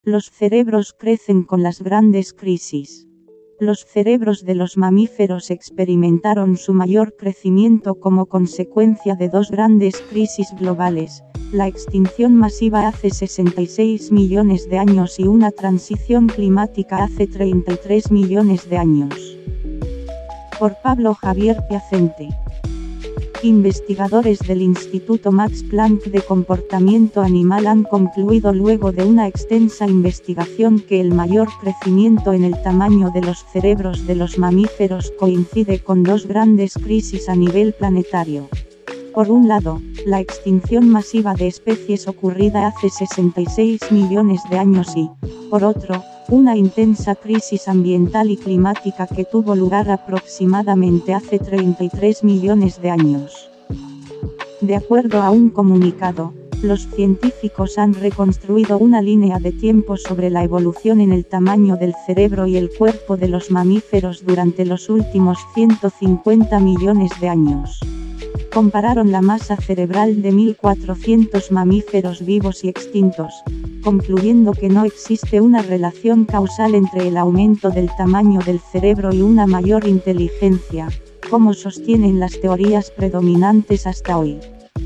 Los cerebros crecen con las grandes crisis. Los cerebros de los mamíferos experimentaron su mayor crecimiento como consecuencia de dos grandes crisis globales, la extinción masiva hace 66 millones de años y una transición climática hace 33 millones de años. Por Pablo Javier Piacente. Investigadores del Instituto Max Planck de Comportamiento Animal han concluido luego de una extensa investigación que el mayor crecimiento en el tamaño de los cerebros de los mamíferos coincide con dos grandes crisis a nivel planetario. Por un lado, la extinción masiva de especies ocurrida hace 66 millones de años y, por otro, una intensa crisis ambiental y climática que tuvo lugar aproximadamente hace 33 millones de años. De acuerdo a un comunicado, los científicos han reconstruido una línea de tiempo sobre la evolución en el tamaño del cerebro y el cuerpo de los mamíferos durante los últimos 150 millones de años. Compararon la masa cerebral de 1.400 mamíferos vivos y extintos, concluyendo que no existe una relación causal entre el aumento del tamaño del cerebro y una mayor inteligencia, como sostienen las teorías predominantes hasta hoy.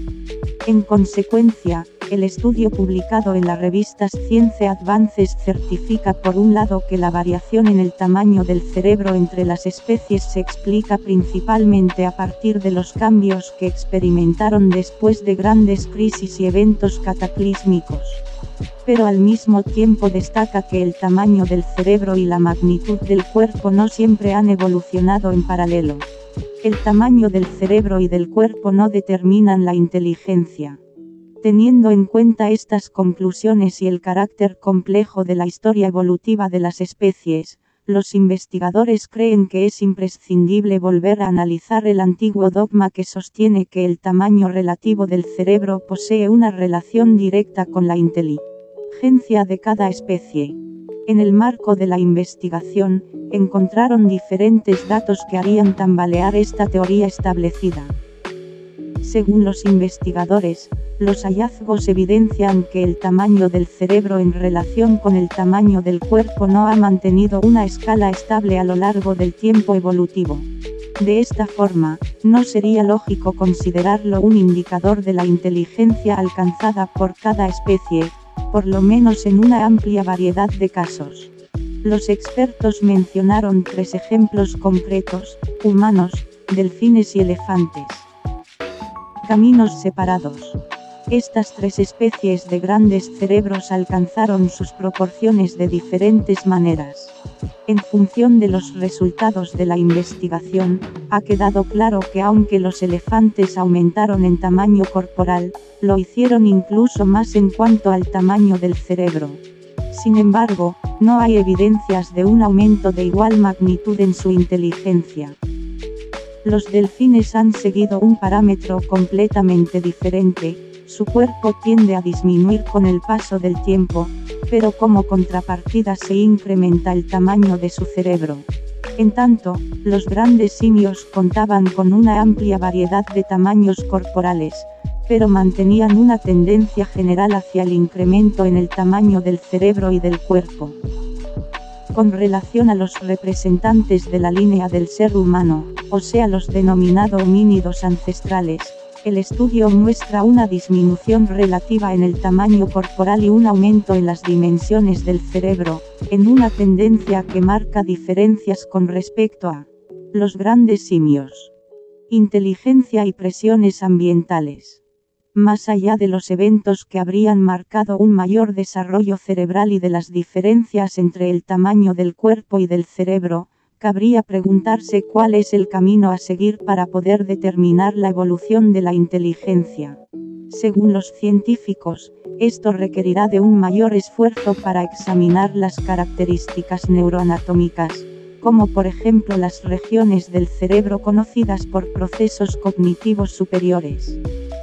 En consecuencia, el estudio publicado en la revista Science Advances certifica por un lado que la variación en el tamaño del cerebro entre las especies se explica principalmente a partir de los cambios que experimentaron después de grandes crisis y eventos cataclísmicos. Pero al mismo tiempo destaca que el tamaño del cerebro y la magnitud del cuerpo no siempre han evolucionado en paralelo. El tamaño del cerebro y del cuerpo no determinan la inteligencia. Teniendo en cuenta estas conclusiones y el carácter complejo de la historia evolutiva de las especies, los investigadores creen que es imprescindible volver a analizar el antiguo dogma que sostiene que el tamaño relativo del cerebro posee una relación directa con la inteligencia de cada especie. En el marco de la investigación, encontraron diferentes datos que harían tambalear esta teoría establecida. Según los investigadores, los hallazgos evidencian que el tamaño del cerebro en relación con el tamaño del cuerpo no ha mantenido una escala estable a lo largo del tiempo evolutivo. De esta forma, no sería lógico considerarlo un indicador de la inteligencia alcanzada por cada especie, por lo menos en una amplia variedad de casos. Los expertos mencionaron 3 ejemplos concretos: humanos, delfines y elefantes. Caminos separados. Estas 3 especies de grandes cerebros alcanzaron sus proporciones de diferentes maneras. En función de los resultados de la investigación, ha quedado claro que aunque los elefantes aumentaron en tamaño corporal, lo hicieron incluso más en cuanto al tamaño del cerebro. Sin embargo, no hay evidencias de un aumento de igual magnitud en su inteligencia. Los delfines han seguido un parámetro completamente diferente. Su cuerpo tiende a disminuir con el paso del tiempo, pero como contrapartida se incrementa el tamaño de su cerebro. En tanto, los grandes simios contaban con una amplia variedad de tamaños corporales, pero mantenían una tendencia general hacia el incremento en el tamaño del cerebro y del cuerpo. Con relación a los representantes de la línea del ser humano, o sea los denominados homínidos ancestrales, el estudio muestra una disminución relativa en el tamaño corporal y un aumento en las dimensiones del cerebro, en una tendencia que marca diferencias con respecto a los grandes simios. Inteligencia y presiones ambientales. Más allá de los eventos que habrían marcado un mayor desarrollo cerebral y de las diferencias entre el tamaño del cuerpo y del cerebro, cabría preguntarse cuál es el camino a seguir para poder determinar la evolución de la inteligencia. Según los científicos, esto requerirá de un mayor esfuerzo para examinar las características neuroanatómicas, como por ejemplo las regiones del cerebro conocidas por procesos cognitivos superiores.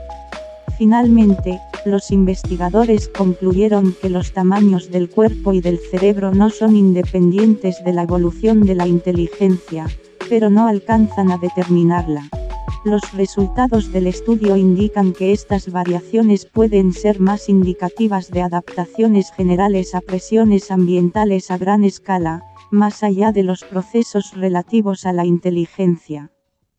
Finalmente, los investigadores concluyeron que los tamaños del cuerpo y del cerebro no son independientes de la evolución de la inteligencia, pero no alcanzan a determinarla. Los resultados del estudio indican que estas variaciones pueden ser más indicativas de adaptaciones generales a presiones ambientales a gran escala, más allá de los procesos relativos a la inteligencia.